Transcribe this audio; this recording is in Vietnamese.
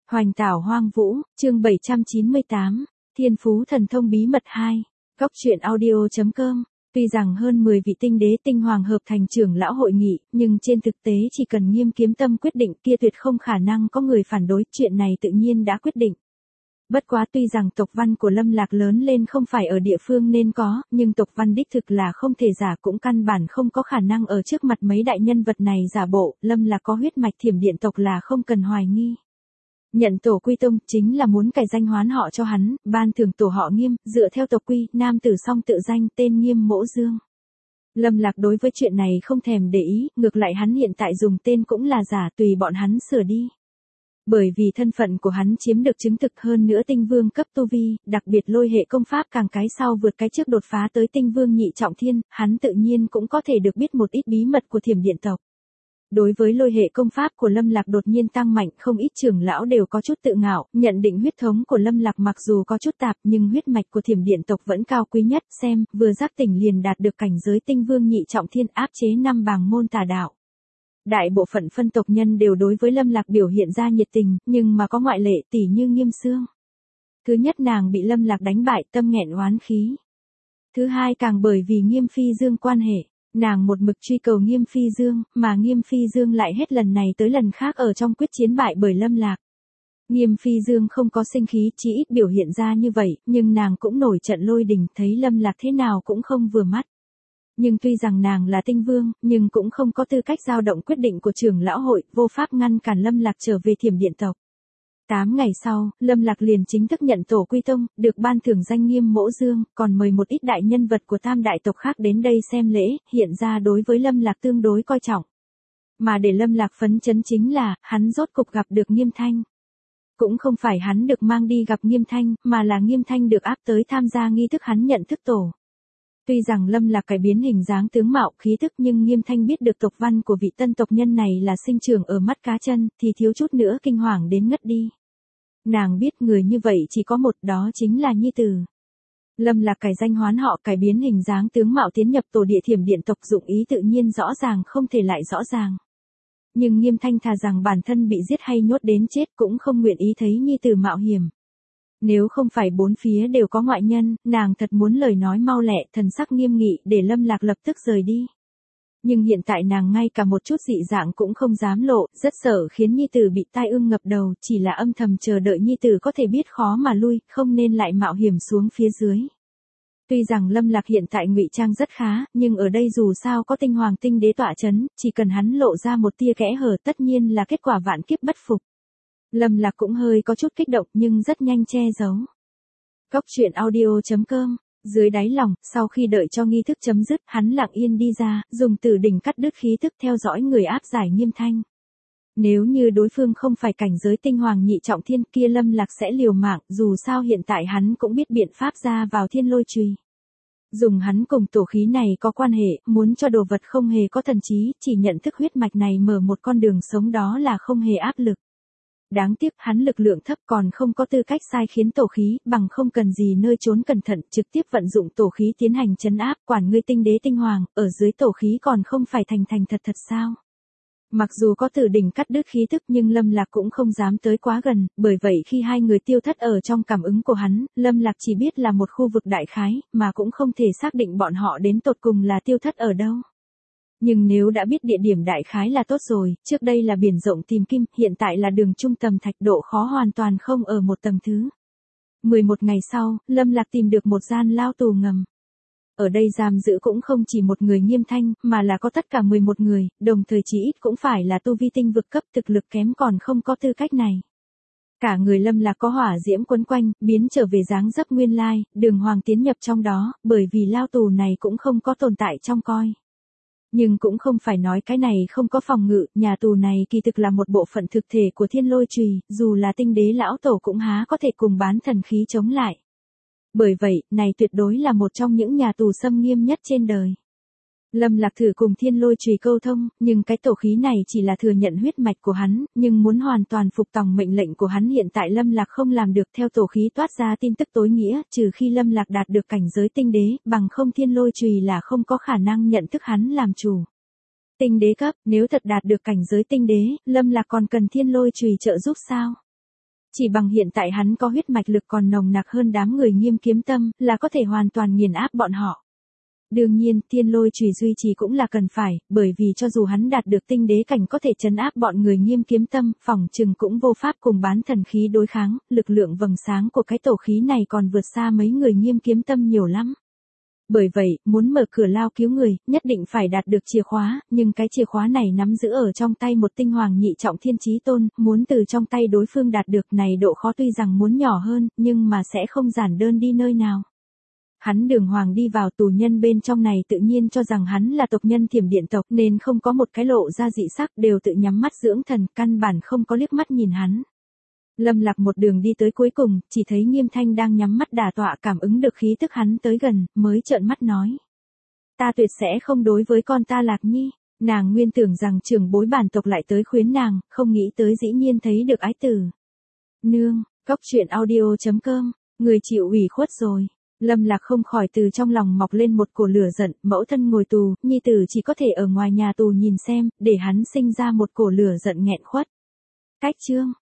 Hoành tảo hoang vũ, chương 798, Thiên phú thần thông bí mật 2, Góc truyện audio.com. Tuy rằng hơn 10 vị tinh đế tinh hoàng hợp thành trưởng lão hội nghị, nhưng trên thực tế chỉ cần Nghiêm Kiếm Tâm quyết định kia tuyệt không khả năng có người phản đối, chuyện này tự nhiên đã quyết định. Bất quá tuy rằng tộc văn của Lâm Lạc lớn lên không phải ở địa phương nên có, nhưng tộc văn đích thực là không thể giả, cũng căn bản không có khả năng ở trước mặt mấy đại nhân vật này giả bộ. Lâm Lạc có huyết mạch Thiểm Điện tộc là không cần hoài nghi. Nhận tổ quy tông chính là muốn cải danh hoán họ cho hắn, ban thưởng tổ họ Nghiêm, dựa theo tộc quy, nam tử song tự danh, tên Nghiêm Mỗ Dương. Lâm Lạc đối với chuyện này không thèm để ý, ngược lại hắn hiện tại dùng tên cũng là giả, tùy bọn hắn sửa đi. Bởi vì thân phận của hắn chiếm được chứng thực, hơn nữa tinh vương cấp tu vi, đặc biệt lôi hệ công pháp càng cái sau vượt cái trước đột phá tới tinh vương nhị trọng thiên, hắn tự nhiên cũng có thể được biết một ít bí mật của Thiểm Điện tộc. Đối với lôi hệ công pháp của Lâm Lạc đột nhiên tăng mạnh, không ít trưởng lão đều có chút tự ngạo, nhận định huyết thống của Lâm Lạc mặc dù có chút tạp nhưng huyết mạch của Thiểm Điện tộc vẫn cao quý nhất, xem, vừa giác tỉnh liền đạt được cảnh giới tinh vương nhị trọng thiên, áp chế 5 bàng môn tà đạo. Đại bộ phận phân tộc nhân đều đối với Lâm Lạc biểu hiện ra nhiệt tình, nhưng mà có ngoại lệ, tỷ như Nghiêm Sương. Thứ nhất nàng bị Lâm Lạc đánh bại, tâm nghẹn oán khí. Thứ hai càng bởi vì Nghiêm Phi Dương quan hệ. Nàng một mực truy cầu Nghiêm Phi Dương, mà Nghiêm Phi Dương lại hết lần này tới lần khác ở trong quyết chiến bại bởi Lâm Lạc. Nghiêm Phi Dương không có sinh khí, chỉ ít biểu hiện ra như vậy, nhưng nàng cũng nổi trận lôi đình, thấy Lâm Lạc thế nào cũng không vừa mắt. Nhưng tuy rằng nàng là tinh vương, nhưng cũng không có tư cách dao động quyết định của trưởng lão hội, vô pháp ngăn cản Lâm Lạc trở về Thiểm Điện tộc. 8 ngày sau, Lâm Lạc liền chính thức nhận tổ quy tông, được ban thưởng danh Nghiêm Mỗ Dương, còn mời một ít đại nhân vật của tam đại tộc khác đến đây xem lễ, hiện ra đối với Lâm Lạc tương đối coi trọng. Mà để Lâm Lạc phấn chấn chính là, hắn rốt cục gặp được Nghiêm Thanh. Cũng không phải hắn được mang đi gặp Nghiêm Thanh, mà là Nghiêm Thanh được áp tới tham gia nghi thức hắn nhận thức tổ. Tuy rằng Lâm Lạc cải biến hình dáng tướng mạo khí thức, nhưng Nghiêm Thanh biết được tộc văn của vị tân tộc nhân này là sinh trưởng ở mắt cá chân, thì thiếu chút nữa kinh hoàng đến ngất đi. Nàng biết người như vậy chỉ có một, đó chính là nhi tử. Lâm Lạc cải danh hoán họ, cải biến hình dáng tướng mạo tiến nhập tổ địa Thiểm Điện tộc, dụng ý tự nhiên rõ ràng không thể lại rõ ràng. Nhưng Nghiêm Thanh thà rằng bản thân bị giết hay nhốt đến chết cũng không nguyện ý thấy nhi tử mạo hiểm. Nếu không phải bốn phía đều có ngoại nhân, nàng thật muốn lời nói mau lẹ, thần sắc nghiêm nghị để Lâm Lạc lập tức rời đi. Nhưng hiện tại nàng ngay cả một chút dị dạng cũng không dám lộ, rất sợ khiến nhi tử bị tai ương ngập đầu, chỉ là âm thầm chờ đợi nhi tử có thể biết khó mà lui, không nên lại mạo hiểm xuống phía dưới. Tuy rằng Lâm Lạc hiện tại ngụy trang rất khá, nhưng ở đây dù sao có tinh hoàng tinh đế tọa chấn, chỉ cần hắn lộ ra một tia kẽ hở tất nhiên là kết quả vạn kiếp bất phục. Lâm Lạc cũng hơi có chút kích động nhưng rất nhanh che giấu. Góc truyện audio.com. Dưới đáy lòng, sau khi đợi cho nghi thức chấm dứt, hắn lặng yên đi ra, dùng tử đỉnh cắt đứt khí thức theo dõi người áp giải Nghiêm Thanh. Nếu như đối phương không phải cảnh giới tinh hoàng nhị trọng thiên kia Lâm Lạc sẽ liều mạng, dù sao hiện tại hắn cũng biết biện pháp ra vào thiên lôi chùy. Dùng hắn cùng tổ khí này có quan hệ, muốn cho đồ vật không hề có thần trí, chỉ nhận thức huyết mạch này mở một con đường sống đó là không hề áp lực. Đáng tiếc hắn lực lượng thấp còn không có tư cách sai khiến tổ khí, bằng không cần gì nơi trốn cẩn thận, trực tiếp vận dụng tổ khí tiến hành trấn áp, quản ngươi tinh đế tinh hoàng, ở dưới tổ khí còn không phải thành thật sao. Mặc dù có tử đỉnh cắt đứt khí tức nhưng Lâm Lạc cũng không dám tới quá gần, bởi vậy khi hai người tiêu thất ở trong cảm ứng của hắn, Lâm Lạc chỉ biết là một khu vực đại khái, mà cũng không thể xác định bọn họ đến tột cùng là tiêu thất ở đâu. Nhưng nếu đã biết địa điểm đại khái là tốt rồi, trước đây là biển rộng tìm kim, hiện tại là đường trung tầm thạch, độ khó hoàn toàn không ở một tầng thứ. 11 ngày sau, Lâm Lạc tìm được một gian lao tù ngầm. Ở đây giam giữ cũng không chỉ một người Nghiêm Thanh, mà là có tất cả 11 người, đồng thời chỉ ít cũng phải là tu vi tinh vực cấp, thực lực kém còn không có tư cách này. Cả người Lâm Lạc có hỏa diễm quấn quanh, biến trở về dáng dấp nguyên lai, Đường Hoàng tiến nhập trong đó, bởi vì lao tù này cũng không có tồn tại trong coi. Nhưng cũng không phải nói cái này không có phòng ngự, nhà tù này kỳ thực là một bộ phận thực thể của thiên lôi chùy, dù là tinh đế lão tổ cũng há có thể cùng bán thần khí chống lại. Bởi vậy, này tuyệt đối là một trong những nhà tù xâm nghiêm nhất trên đời. Lâm Lạc thử cùng thiên lôi chùy câu thông, nhưng cái tổ khí này chỉ là thừa nhận huyết mạch của hắn, nhưng muốn hoàn toàn phục tòng mệnh lệnh của hắn hiện tại Lâm Lạc không làm được. Theo tổ khí toát ra tin tức tối nghĩa, trừ khi Lâm Lạc đạt được cảnh giới tinh đế, bằng không thiên lôi chùy là không có khả năng nhận thức hắn làm chủ. Tinh đế cấp, nếu thật đạt được cảnh giới tinh đế, Lâm Lạc còn cần thiên lôi chùy trợ giúp sao? Chỉ bằng hiện tại hắn có huyết mạch lực còn nồng nặc hơn đám người Nghiêm Kiếm Tâm, là có thể hoàn toàn nghiền áp bọn họ. Đương nhiên, thiên lôi chùy duy trì cũng là cần phải, bởi vì cho dù hắn đạt được tinh đế cảnh có thể trấn áp bọn người Nghiêm Kiếm Tâm, phỏng chừng cũng vô pháp cùng bán thần khí đối kháng, lực lượng vầng sáng của cái tổ khí này còn vượt xa mấy người Nghiêm Kiếm Tâm nhiều lắm. Bởi vậy, muốn mở cửa lao cứu người, nhất định phải đạt được chìa khóa, nhưng cái chìa khóa này nắm giữ ở trong tay một tinh hoàng nhị trọng thiên chí tôn, muốn từ trong tay đối phương đạt được này độ khó tuy rằng muốn nhỏ hơn, nhưng mà sẽ không giản đơn đi nơi nào. Hắn Đường Hoàng đi vào tù nhân bên trong này tự nhiên cho rằng hắn là tộc nhân Thiểm Điện tộc nên không có một cái lộ ra dị sắc, đều tự nhắm mắt dưỡng thần, căn bản không có liếc mắt nhìn hắn. Lâm Lạc một đường đi tới cuối cùng, chỉ thấy Nghiêm Thanh đang nhắm mắt đả tọa, cảm ứng được khí tức hắn tới gần, mới trợn mắt nói. Ta tuyệt sẽ không đối với con ta Lạc Nhi. Nàng nguyên tưởng rằng trưởng bối bản tộc lại tới khuyến nàng, không nghĩ tới dĩ nhiên thấy được ái tử. Nương, Cốc Truyện Audio.com, người chịu ủy khuất rồi. Lâm Lạc không khỏi từ trong lòng mọc lên một cổ lửa giận, mẫu thân ngồi tù, nhi tử chỉ có thể ở ngoài nhà tù nhìn xem, để hắn sinh ra một cổ lửa giận nghẹn khuất. Cách chương